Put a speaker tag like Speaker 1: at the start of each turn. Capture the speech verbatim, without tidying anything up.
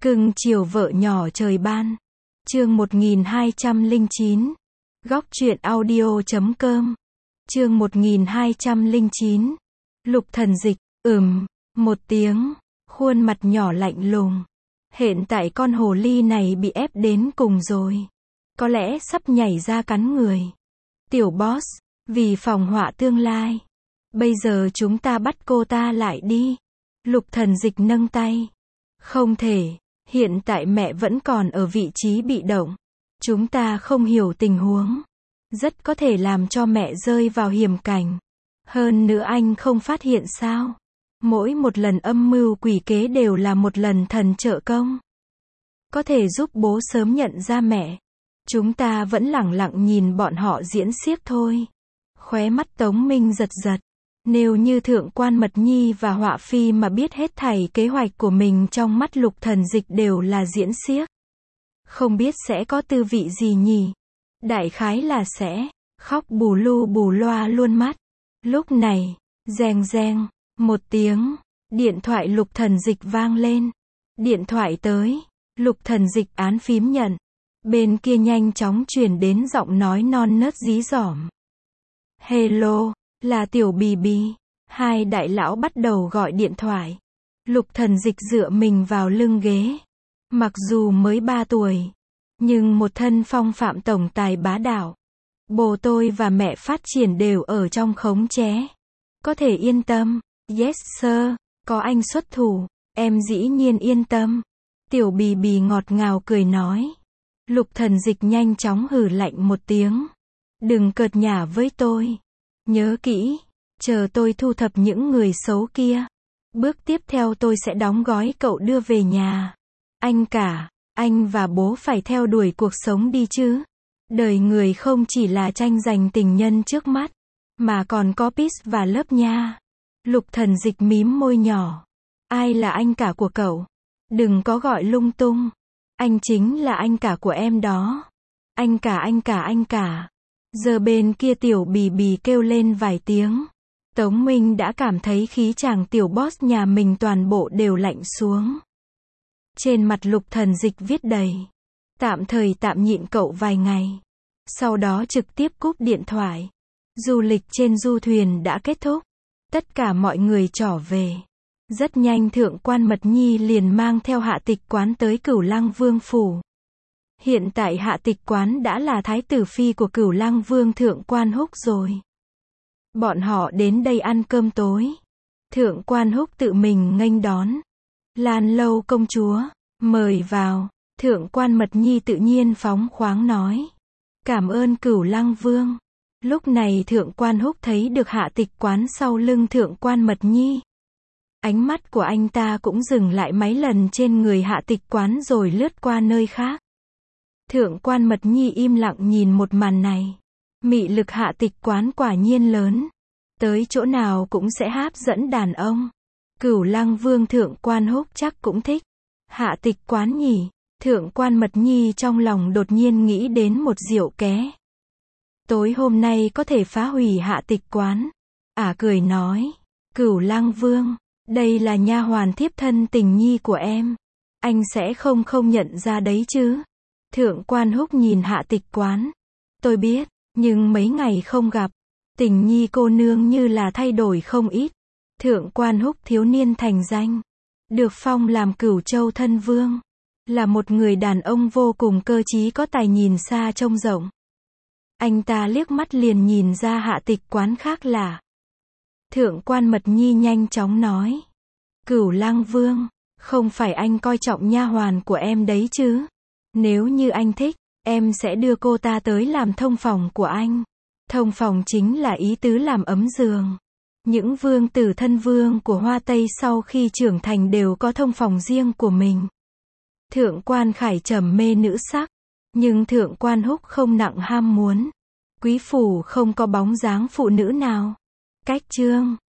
Speaker 1: Cưng chiều vợ nhỏ trời ban. Chương một nghìn hai trăm lẻ chín. Góc truyện audio chấm com. Chương một nghìn hai trăm lẻ chín. Lục Thần Dịch, ừm, một tiếng, khuôn mặt nhỏ lạnh lùng. Hiện tại con hồ ly này bị ép đến cùng rồi. Có lẽ sắp nhảy ra cắn người. Tiểu boss, vì phòng họa tương lai. Bây giờ chúng ta bắt cô ta lại đi. Lục Thần Dịch nâng tay. Không thể, hiện tại mẹ vẫn còn ở vị trí bị động. Chúng ta không hiểu tình huống. Rất có thể làm cho mẹ rơi vào hiểm cảnh. Hơn nữa anh không phát hiện sao? Mỗi một lần âm mưu quỷ kế đều là một lần thần trợ công. Có thể giúp bố sớm nhận ra mẹ. Chúng ta vẫn lẳng lặng nhìn bọn họ diễn xiếc thôi. Khóe mắt Tống Minh giật giật. Nếu như Thượng quan Mật Nhi và Họa Phi mà biết hết thảy kế hoạch của mình trong mắt Lục Thần Dịch đều là diễn xiếc. Không biết sẽ có tư vị gì nhỉ? Đại khái là sẽ khóc bù lu bù loa luôn mắt. Lúc này, reng reng, một tiếng, điện thoại Lục Thần Dịch vang lên. Điện thoại tới, Lục Thần Dịch án phím nhận. Bên kia nhanh chóng truyền đến giọng nói non nớt dí dỏm. Hello, là Tiểu Bì Bì. Hai đại lão bắt đầu gọi điện thoại. Lục Thần Dịch dựa mình vào lưng ghế. Mặc dù mới ba tuổi, nhưng một thân phong phạm tổng tài bá đạo. Bố tôi và mẹ phát triển đều ở trong khống chế. Có thể yên tâm. Yes sir, có anh xuất thủ, em dĩ nhiên yên tâm. Tiểu Bì Bì ngọt ngào cười nói. Lục Thần Dịch nhanh chóng hừ lạnh một tiếng. Đừng cợt nhả với tôi. Nhớ kỹ, chờ tôi thu thập những người xấu kia. Bước tiếp theo tôi sẽ đóng gói cậu đưa về nhà. Anh cả, anh và bố phải theo đuổi cuộc sống đi chứ. Đời người không chỉ là tranh giành tình nhân trước mắt, mà còn có Peace và lớp nha. Lục Thần Dịch mím môi nhỏ. Ai là anh cả của cậu? Đừng có gọi lung tung. Anh chính là anh cả của em đó. Anh cả anh cả anh cả. Giờ bên kia Tiểu Bì Bì kêu lên vài tiếng. Tống Minh đã cảm thấy khí chàng tiểu boss nhà mình toàn bộ đều lạnh xuống. Trên mặt Lục Thần Dịch viết đầy. Tạm thời tạm nhịn cậu vài ngày. Sau đó trực tiếp cúp điện thoại. Du lịch trên du thuyền đã kết thúc. Tất cả mọi người trở về. Rất nhanh Thượng quan Mật Nhi liền mang theo Hạ Tịch Quán tới Cửu Lăng Vương phủ. Hiện tại Hạ Tịch Quán đã là thái tử phi của Cửu Lăng Vương Thượng quan Húc rồi. Bọn họ đến đây ăn cơm tối. Thượng quan Húc tự mình nghênh đón. Lan Lâu công chúa, mời vào. Thượng quan Mật Nhi tự nhiên phóng khoáng nói. Cảm ơn Cửu Lăng Vương. Lúc này Thượng quan Húc thấy được Hạ Tịch Quán sau lưng Thượng quan Mật Nhi. Ánh mắt của anh ta cũng dừng lại mấy lần trên người Hạ Tịch Quán rồi lướt qua nơi khác. Thượng quan Mật Nhi im lặng nhìn một màn này. Mị lực Hạ Tịch Quán quả nhiên lớn. Tới chỗ nào cũng sẽ hấp dẫn đàn ông. Cửu Lăng Vương Thượng quan Húc chắc cũng thích Hạ Tịch Quán nhỉ. Thượng quan Mật Nhi trong lòng đột nhiên nghĩ đến một diệu ké. Tối hôm nay có thể phá hủy Hạ Tịch Quán. Ả à cười nói. Cửu Lăng Vương, đây là nha hoàn thiếp thân tình nhi của em. Anh sẽ không không nhận ra đấy chứ. Thượng quan Húc nhìn Hạ Tịch Quán. Tôi biết, nhưng mấy ngày không gặp. Tình nhi cô nương như là thay đổi không ít. Thượng quan Húc thiếu niên thành danh. Được phong làm Cửu Châu thân vương. Là một người đàn ông vô cùng cơ trí có tài nhìn xa trông rộng. Anh ta liếc mắt liền nhìn ra Hạ Tịch Quán khác lạ. Thượng quan Mật Nhi nhanh chóng nói. Cửu Lăng Vương, không phải anh coi trọng nha hoàn của em đấy chứ. Nếu như anh thích, em sẽ đưa cô ta tới làm thông phòng của anh. Thông phòng chính là ý tứ làm ấm giường. Những vương tử thân vương của Hoa Tây sau khi trưởng thành đều có thông phòng riêng của mình. Thượng quan Khải trầm mê nữ sắc. Nhưng Thượng quan Húc không nặng ham muốn. Quý phủ không có bóng dáng phụ nữ nào. Cách chương